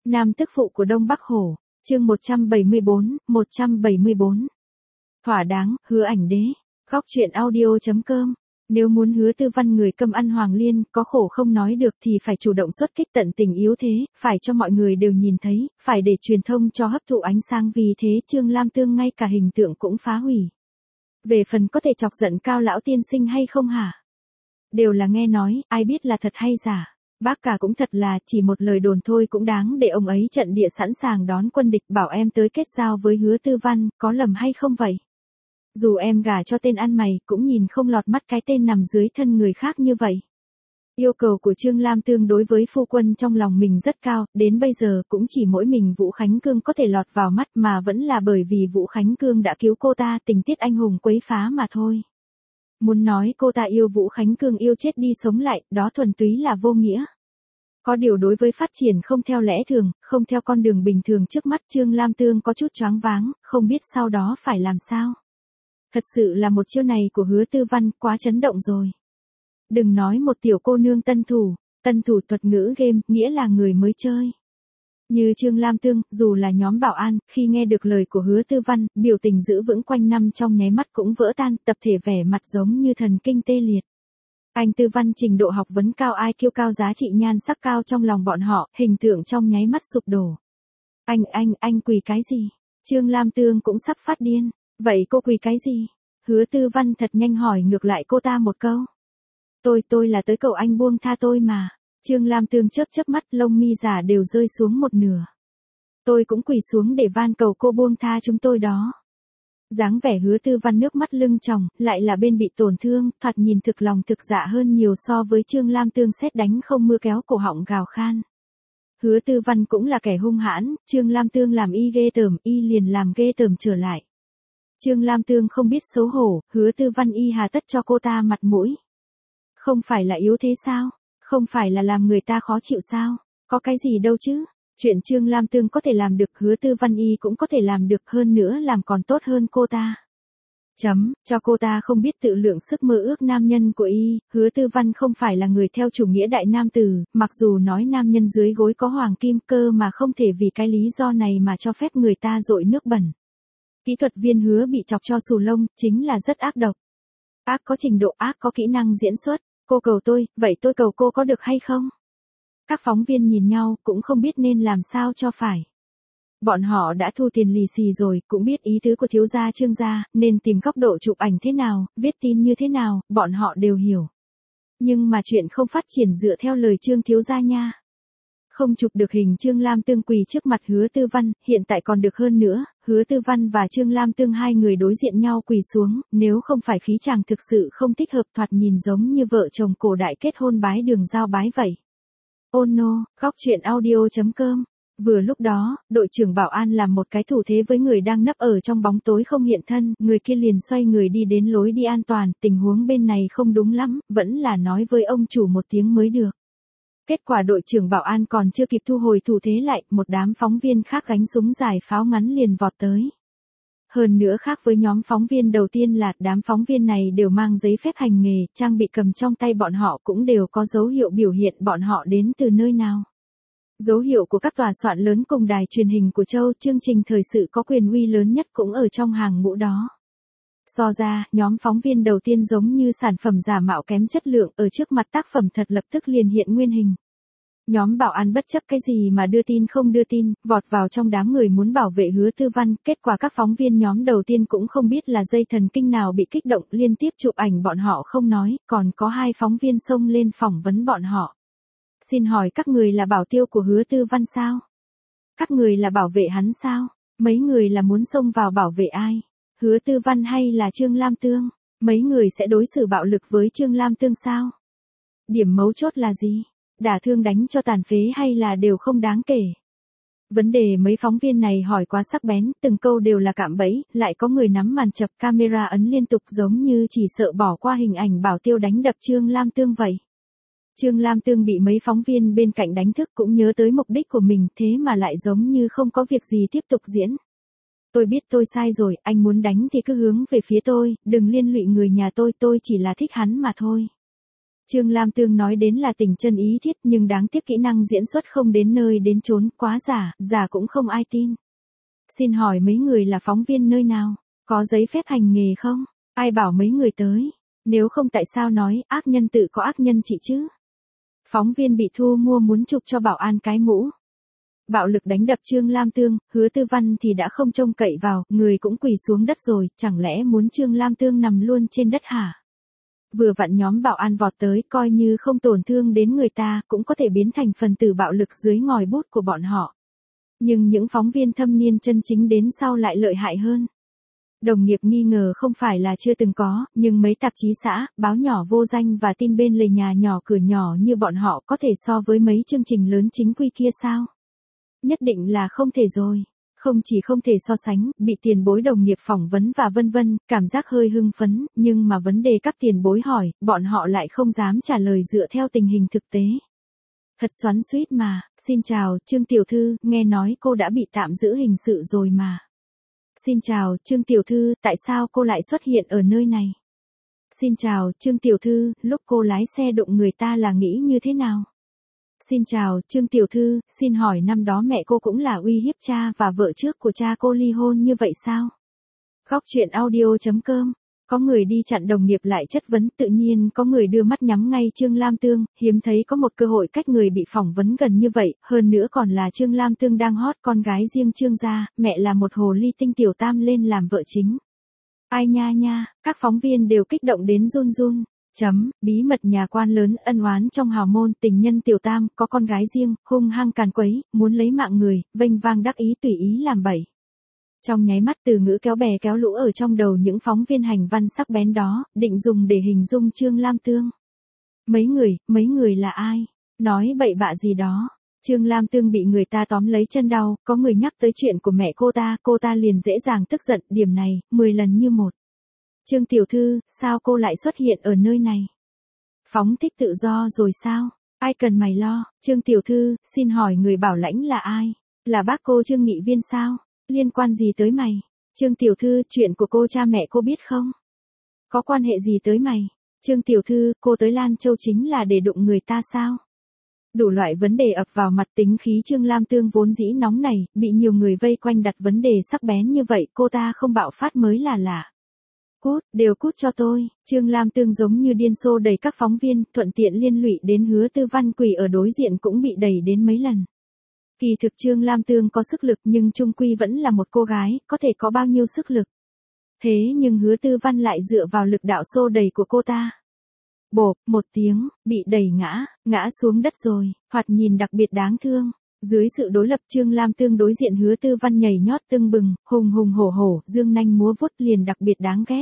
Nam tức phụ của Đông Bắc Hổ, chương 174. Thỏa đáng, Hứa Ảnh Đế. Góc truyện audio.com. Nếu muốn Hứa Tư Văn người câm ăn Hoàng Liên, có khổ không nói được thì phải chủ động xuất kích tận tình yếu thế, phải cho mọi người đều nhìn thấy, phải để truyền thông cho hấp thụ ánh sáng, vì thế Trương Lam Tương ngay cả hình tượng cũng phá hủy. Về phần có thể chọc giận Cao lão tiên sinh hay không hả? Đều là nghe nói, ai biết là thật hay giả. Bác cả cũng thật là chỉ một lời đồn thôi cũng đáng để ông ấy trận địa sẵn sàng đón quân địch, bảo em tới kết giao với Hứa Tư Văn, có lầm hay không vậy? Dù em gả cho tên ăn mày cũng nhìn không lọt mắt cái tên nằm dưới thân người khác như vậy. Yêu cầu của Trương Lam Tương đối với phu quân trong lòng mình rất cao, đến bây giờ cũng chỉ mỗi mình Vũ Khánh Cương có thể lọt vào mắt, mà vẫn là bởi vì Vũ Khánh Cương đã cứu cô ta, tình tiết anh hùng quấy phá mà thôi. Muốn nói cô ta yêu Vũ Khánh Cương yêu chết đi sống lại, đó thuần túy là vô nghĩa. Có điều đối với phát triển không theo lẽ thường, không theo con đường bình thường trước mắt, Trương Lam Tương có chút choáng váng, không biết sau đó phải làm sao. Thật sự là một chiêu này của Hứa Tư Văn quá chấn động rồi. Đừng nói một tiểu cô nương tân thủ thuật ngữ game, nghĩa là người mới chơi. Như Trương Lam Tương, dù là nhóm bảo an, khi nghe được lời của Hứa Tư Văn, biểu tình giữ vững quanh năm trong nháy mắt cũng vỡ tan, tập thể vẻ mặt giống như thần kinh tê liệt. Anh Tư Văn trình độ học vấn cao, IQ cao, giá trị nhan sắc cao, trong lòng bọn họ, hình tượng trong nháy mắt sụp đổ. Anh quỳ cái gì? Trương Lam Tương cũng sắp phát điên. Vậy cô quỳ cái gì? Hứa Tư Văn thật nhanh hỏi ngược lại cô ta một câu. Tôi là tới cầu anh buông tha tôi mà. Trương Lam Tương chớp mắt, lông mi giả đều rơi xuống một nửa. Tôi cũng quỳ xuống để van cầu cô buông tha chúng tôi đó. Dáng vẻ Hứa Tư Văn nước mắt lưng tròng, lại là bên bị tổn thương, thoạt nhìn thực lòng thực dạ hơn nhiều so với Trương Lam Tương sét đánh không mưa kéo cổ họng gào khan. Hứa Tư Văn cũng là kẻ hung hãn, Trương Lam Tương làm y ghê tởm, y liền làm ghê tởm trở lại. Trương Lam Tương không biết xấu hổ, Hứa Tư Văn y hà tất cho cô ta mặt mũi. Không phải là yếu thế sao? Không phải là làm người ta khó chịu sao? Có cái gì đâu chứ? Chuyện Trương Lam Tương có thể làm được, Hứa Tư Văn y cũng có thể làm được, hơn nữa làm còn tốt hơn cô ta. Cho cô ta không biết tự lượng sức mơ ước nam nhân của y, Hứa Tư Văn không phải là người theo chủ nghĩa đại nam tử, mặc dù nói nam nhân dưới gối có hoàng kim, cơ mà không thể vì cái lý do này mà cho phép người ta dội nước bẩn. Kỹ thuật viên Hứa bị chọc cho xù lông, chính là rất ác độc. Ác có trình độ, ác có kỹ năng diễn xuất. Cô cầu tôi, vậy tôi cầu cô có được hay không? Các phóng viên nhìn nhau, cũng không biết nên làm sao cho phải. Bọn họ đã thu tiền lì xì rồi, cũng biết ý tứ của thiếu gia Trương gia, nên tìm góc độ chụp ảnh thế nào, viết tin như thế nào, bọn họ đều hiểu. Nhưng mà chuyện không phát triển dựa theo lời Trương thiếu gia nha. Không chụp được hình Trương Lam Tương quỳ trước mặt Hứa Tư Văn, hiện tại còn được hơn nữa, Hứa Tư Văn và Trương Lam Tương hai người đối diện nhau quỳ xuống, nếu không phải khí chàng thực sự không thích hợp, thoạt nhìn giống như vợ chồng cổ đại kết hôn bái đường giao bái vậy. Oh no, góc truyện audio.com. Vừa lúc đó, đội trưởng bảo an làm một cái thủ thế với người đang nấp ở trong bóng tối không hiện thân, người kia liền xoay người đi đến lối đi an toàn, tình huống bên này không đúng lắm, vẫn là nói với ông chủ một tiếng mới được. Kết quả đội trưởng bảo an còn chưa kịp thu hồi thủ thế lại, một đám phóng viên khác gánh súng dài pháo ngắn liền vọt tới. Hơn nữa khác với nhóm phóng viên đầu tiên là đám phóng viên này đều mang giấy phép hành nghề, trang bị cầm trong tay bọn họ cũng đều có dấu hiệu biểu hiện bọn họ đến từ nơi nào. Dấu hiệu của các tòa soạn lớn cùng đài truyền hình của châu, chương trình thời sự có quyền uy lớn nhất cũng ở trong hàng ngũ đó. So ra, nhóm phóng viên đầu tiên giống như sản phẩm giả mạo kém chất lượng, ở trước mặt tác phẩm thật lập tức liền hiện nguyên hình. Nhóm bảo an bất chấp cái gì mà đưa tin không đưa tin, vọt vào trong đám người muốn bảo vệ Hứa Tư Văn, kết quả các phóng viên nhóm đầu tiên cũng không biết là dây thần kinh nào bị kích động, liên tiếp chụp ảnh bọn họ không nói, còn có hai phóng viên xông lên phỏng vấn bọn họ. Xin hỏi các người là bảo tiêu của Hứa Tư Văn sao? Các người là bảo vệ hắn sao? Mấy người là muốn xông vào bảo vệ ai? Hứa Tư Văn hay là Trương Lam Tương? Mấy người sẽ đối xử bạo lực với Trương Lam Tương sao? Điểm mấu chốt là gì? Đả thương đánh cho tàn phế hay là đều không đáng kể? Vấn đề mấy phóng viên này hỏi quá sắc bén, từng câu đều là cạm bẫy, lại có người nắm màn chập camera ấn liên tục giống như chỉ sợ bỏ qua hình ảnh bảo tiêu đánh đập Trương Lam Tương vậy. Trương Lam Tương bị mấy phóng viên bên cạnh đánh thức cũng nhớ tới mục đích của mình, thế mà lại giống như không có việc gì tiếp tục diễn. Tôi biết tôi sai rồi, anh muốn đánh thì cứ hướng về phía tôi, đừng liên lụy người nhà tôi chỉ là thích hắn mà thôi. Trương Lam Tương nói đến là tình chân ý thiết nhưng đáng tiếc kỹ năng diễn xuất không đến nơi đến chốn, quá giả, giả cũng không ai tin. Xin hỏi mấy người là phóng viên nơi nào? Có giấy phép hành nghề không? Ai bảo mấy người tới? Nếu không tại sao nói ác nhân tự có ác nhân trị chứ? Phóng viên bị thu mua muốn chụp cho bảo an cái mũ. Bạo lực đánh đập Trương Lam Tương, Hứa Tư Văn thì đã không trông cậy vào, người cũng quỳ xuống đất rồi, chẳng lẽ muốn Trương Lam Tương nằm luôn trên đất hả? Vừa vặn nhóm bảo an vọt tới, coi như không tổn thương đến người ta, cũng có thể biến thành phần tử bạo lực dưới ngòi bút của bọn họ. Nhưng những phóng viên thâm niên chân chính đến sau lại lợi hại hơn. Đồng nghiệp nghi ngờ không phải là chưa từng có, nhưng mấy tạp chí xã, báo nhỏ vô danh và tin bên lề nhà nhỏ cửa nhỏ như bọn họ có thể so với mấy chương trình lớn chính quy kia sao? Nhất định là không thể rồi. Không chỉ không thể so sánh, bị tiền bối đồng nghiệp phỏng vấn và vân vân, cảm giác hơi hưng phấn, nhưng mà vấn đề các tiền bối hỏi, bọn họ lại không dám trả lời dựa theo tình hình thực tế. Thật xoắn xuýt mà, xin chào, Trương Tiểu Thư, nghe nói cô đã bị tạm giữ hình sự rồi mà. Xin chào, Trương Tiểu Thư, tại sao cô lại xuất hiện ở nơi này? Xin chào, Trương Tiểu Thư, lúc cô lái xe đụng người ta là nghĩ như thế nào? Xin chào, Trương Tiểu Thư, xin hỏi năm đó mẹ cô cũng là uy hiếp cha và vợ trước của cha cô ly hôn như vậy sao? Góc chuyện audio.com. Có người đi chặn đồng nghiệp lại chất vấn, tự nhiên có người đưa mắt nhắm ngay Trương Lam Tương, hiếm thấy có một cơ hội cách người bị phỏng vấn gần như vậy, hơn nữa còn là Trương Lam Tương đang hot, con gái riêng Trương gia, mẹ là một hồ ly tinh tiểu tam lên làm vợ chính. Ai nha nha, các phóng viên đều kích động đến run run. Bí mật nhà quan lớn ân oán trong hào môn, tình nhân tiểu tam, có con gái riêng, hung hăng càn quấy, muốn lấy mạng người, vênh vang đắc ý tùy ý làm bậy. Trong nháy mắt từ ngữ kéo bè kéo lũ ở trong đầu những phóng viên hành văn sắc bén đó, định dùng để hình dung Trương Lam Tương. Mấy người là ai? Nói bậy bạ gì đó. Trương Lam Tương bị người ta tóm lấy chân đau, có người nhắc tới chuyện của mẹ cô ta liền dễ dàng tức giận, điểm này, 10 lần như một. Trương Tiểu Thư, sao cô lại xuất hiện ở nơi này? Phóng thích tự do rồi sao? Ai cần mày lo? Trương Tiểu Thư, xin hỏi người bảo lãnh là ai? Là bác cô Trương nghị viên sao? Liên quan gì tới mày? Trương Tiểu Thư, chuyện của cô cha mẹ cô biết không? Có quan hệ gì tới mày? Trương Tiểu Thư, cô tới Lan Châu chính là để đụng người ta sao? Đủ loại vấn đề ập vào mặt, tính khí Trương Lam Tương vốn dĩ nóng này, bị nhiều người vây quanh đặt vấn đề sắc bén như vậy, cô ta không bạo phát mới là lạ. Cút, đều cút cho tôi. Trương Lam Tương giống như điên xô đẩy các phóng viên, thuận tiện liên lụy đến Hứa Tư Văn quỳ ở đối diện cũng bị đẩy đến mấy lần. Kỳ thực Trương Lam Tương có sức lực nhưng chung quy vẫn là một cô gái, có thể có bao nhiêu sức lực. Thế nhưng Hứa Tư Văn lại dựa vào lực đạo xô đẩy của cô ta. Bộp, một tiếng, bị đẩy ngã xuống đất rồi, thoạt nhìn đặc biệt đáng thương. Dưới sự đối lập Trương Lam Tương đối diện Hứa Tư Văn nhảy nhót tưng bừng, hùng hùng hổ hổ, dương nanh múa vuốt liền đặc biệt đáng ghét.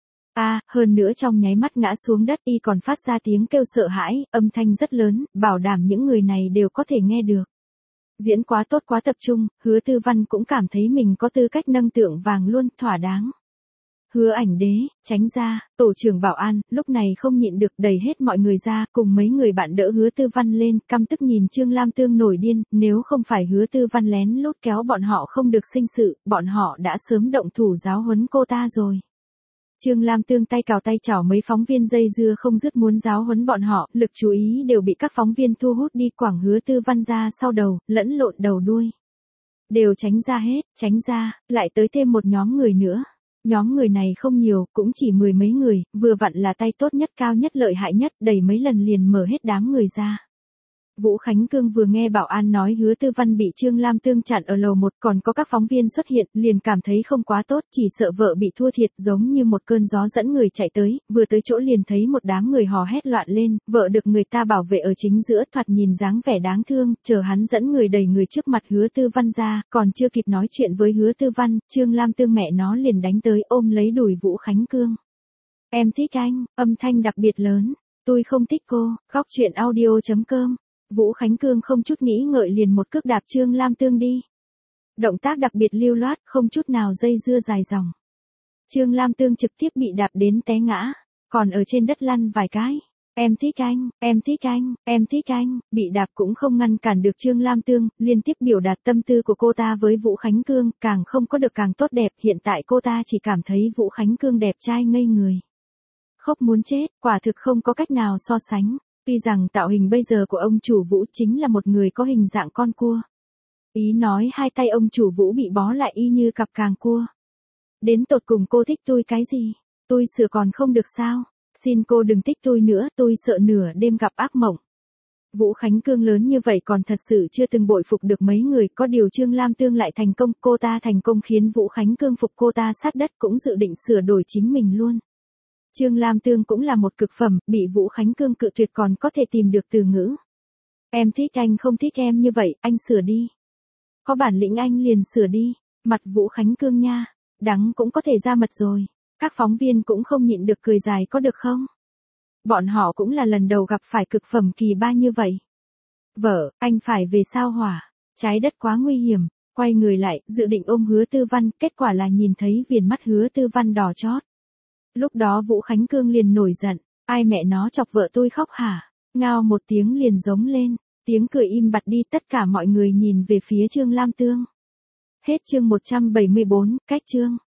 Hơn nữa trong nháy mắt ngã xuống đất y còn phát ra tiếng kêu sợ hãi, âm thanh rất lớn, bảo đảm những người này đều có thể nghe được. Diễn quá tốt quá tập trung, Hứa Tư Văn cũng cảm thấy mình có tư cách nâng tượng vàng luôn, thỏa đáng. Hứa Ảnh Đế, tránh ra, tổ trưởng bảo an, lúc này không nhịn được đẩy hết mọi người ra, cùng mấy người bạn đỡ Hứa Tư Văn lên, căm tức nhìn Trương Lam Tương nổi điên, nếu không phải Hứa Tư Văn lén lút kéo bọn họ không được sinh sự, bọn họ đã sớm động thủ giáo huấn cô ta rồi. Trương Lam Tương tay cào tay chảo mấy phóng viên dây dưa không dứt muốn giáo huấn bọn họ, lực chú ý đều bị các phóng viên thu hút đi quảng Hứa Tư Văn ra sau đầu, lẫn lộn đầu đuôi. Đều tránh ra hết, tránh ra, lại tới thêm một nhóm người nữa. Nhóm người này không nhiều, cũng chỉ 10 mấy người, vừa vặn là tay tốt nhất cao nhất lợi hại nhất, đẩy mấy lần liền mở hết đám người ra. Vũ Khánh Cương vừa nghe bảo an nói Hứa Tư Văn bị Trương Lam Tương chặn ở lầu 1, còn có các phóng viên xuất hiện, liền cảm thấy không quá tốt, chỉ sợ vợ bị thua thiệt, giống như một cơn gió dẫn người chạy tới, vừa tới chỗ liền thấy một đám người hò hét loạn lên, vợ được người ta bảo vệ ở chính giữa, thoạt nhìn dáng vẻ đáng thương, chờ hắn dẫn người đẩy người trước mặt Hứa Tư Văn ra, còn chưa kịp nói chuyện với Hứa Tư Văn, Trương Lam Tương mẹ nó liền đánh tới ôm lấy đùi Vũ Khánh Cương. Em thích anh, âm thanh đặc biệt lớn, tôi không thích cô, góc chuyện audio.com. Vũ Khánh Cương không chút nghĩ ngợi liền một cước đạp Trương Lam Tương đi. Động tác đặc biệt lưu loát, không chút nào dây dưa dài dòng. Trương Lam Tương trực tiếp bị đạp đến té ngã, còn ở trên đất lăn vài cái. Em thích anh, em thích anh, em thích anh, bị đạp cũng không ngăn cản được Trương Lam Tương, liên tiếp biểu đạt tâm tư của cô ta với Vũ Khánh Cương, càng không có được càng tốt đẹp, hiện tại cô ta chỉ cảm thấy Vũ Khánh Cương đẹp trai ngây người. khóc muốn chết, quả thực không có cách nào so sánh. Tuy rằng tạo hình bây giờ của ông chủ Vũ chính là một người có hình dạng con cua. Ý nói hai tay ông chủ Vũ bị bó lại y như cặp càng cua. Đến tột cùng cô thích tôi cái gì? Tôi sửa còn không được sao? Xin cô đừng thích tôi nữa, tôi sợ nửa đêm gặp ác mộng. Vũ Khánh Cương lớn như vậy còn thật sự chưa từng bội phục được mấy người, có điều Trương Lam Tương lại thành công, cô ta thành công khiến Vũ Khánh Cương phục cô ta sát đất, cũng dự định sửa đổi chính mình luôn. Trương Lam Tương cũng là một cực phẩm, bị Vũ Khánh Cương cự tuyệt còn có thể tìm được từ ngữ. Em thích anh không thích em như vậy, anh sửa đi. Có bản lĩnh anh liền sửa đi, mặt Vũ Khánh Cương nha, đắng cũng có thể ra mật rồi. Các phóng viên cũng không nhịn được cười dài có được không? Bọn họ cũng là lần đầu gặp phải cực phẩm kỳ ba như vậy. Vợ, anh phải về sao Hỏa, trái đất quá nguy hiểm, quay người lại, dự định ôm Hứa Tư Văn, kết quả là nhìn thấy viền mắt Hứa Tư Văn đỏ chót. Lúc đó Vũ Khánh Cương liền nổi giận, ai mẹ nó chọc vợ tôi khóc hả? Ngao một tiếng liền giống lên, tiếng cười im bặt đi, tất cả mọi người nhìn về phía Trương Lam Tương. Hết chương 174, cách chương.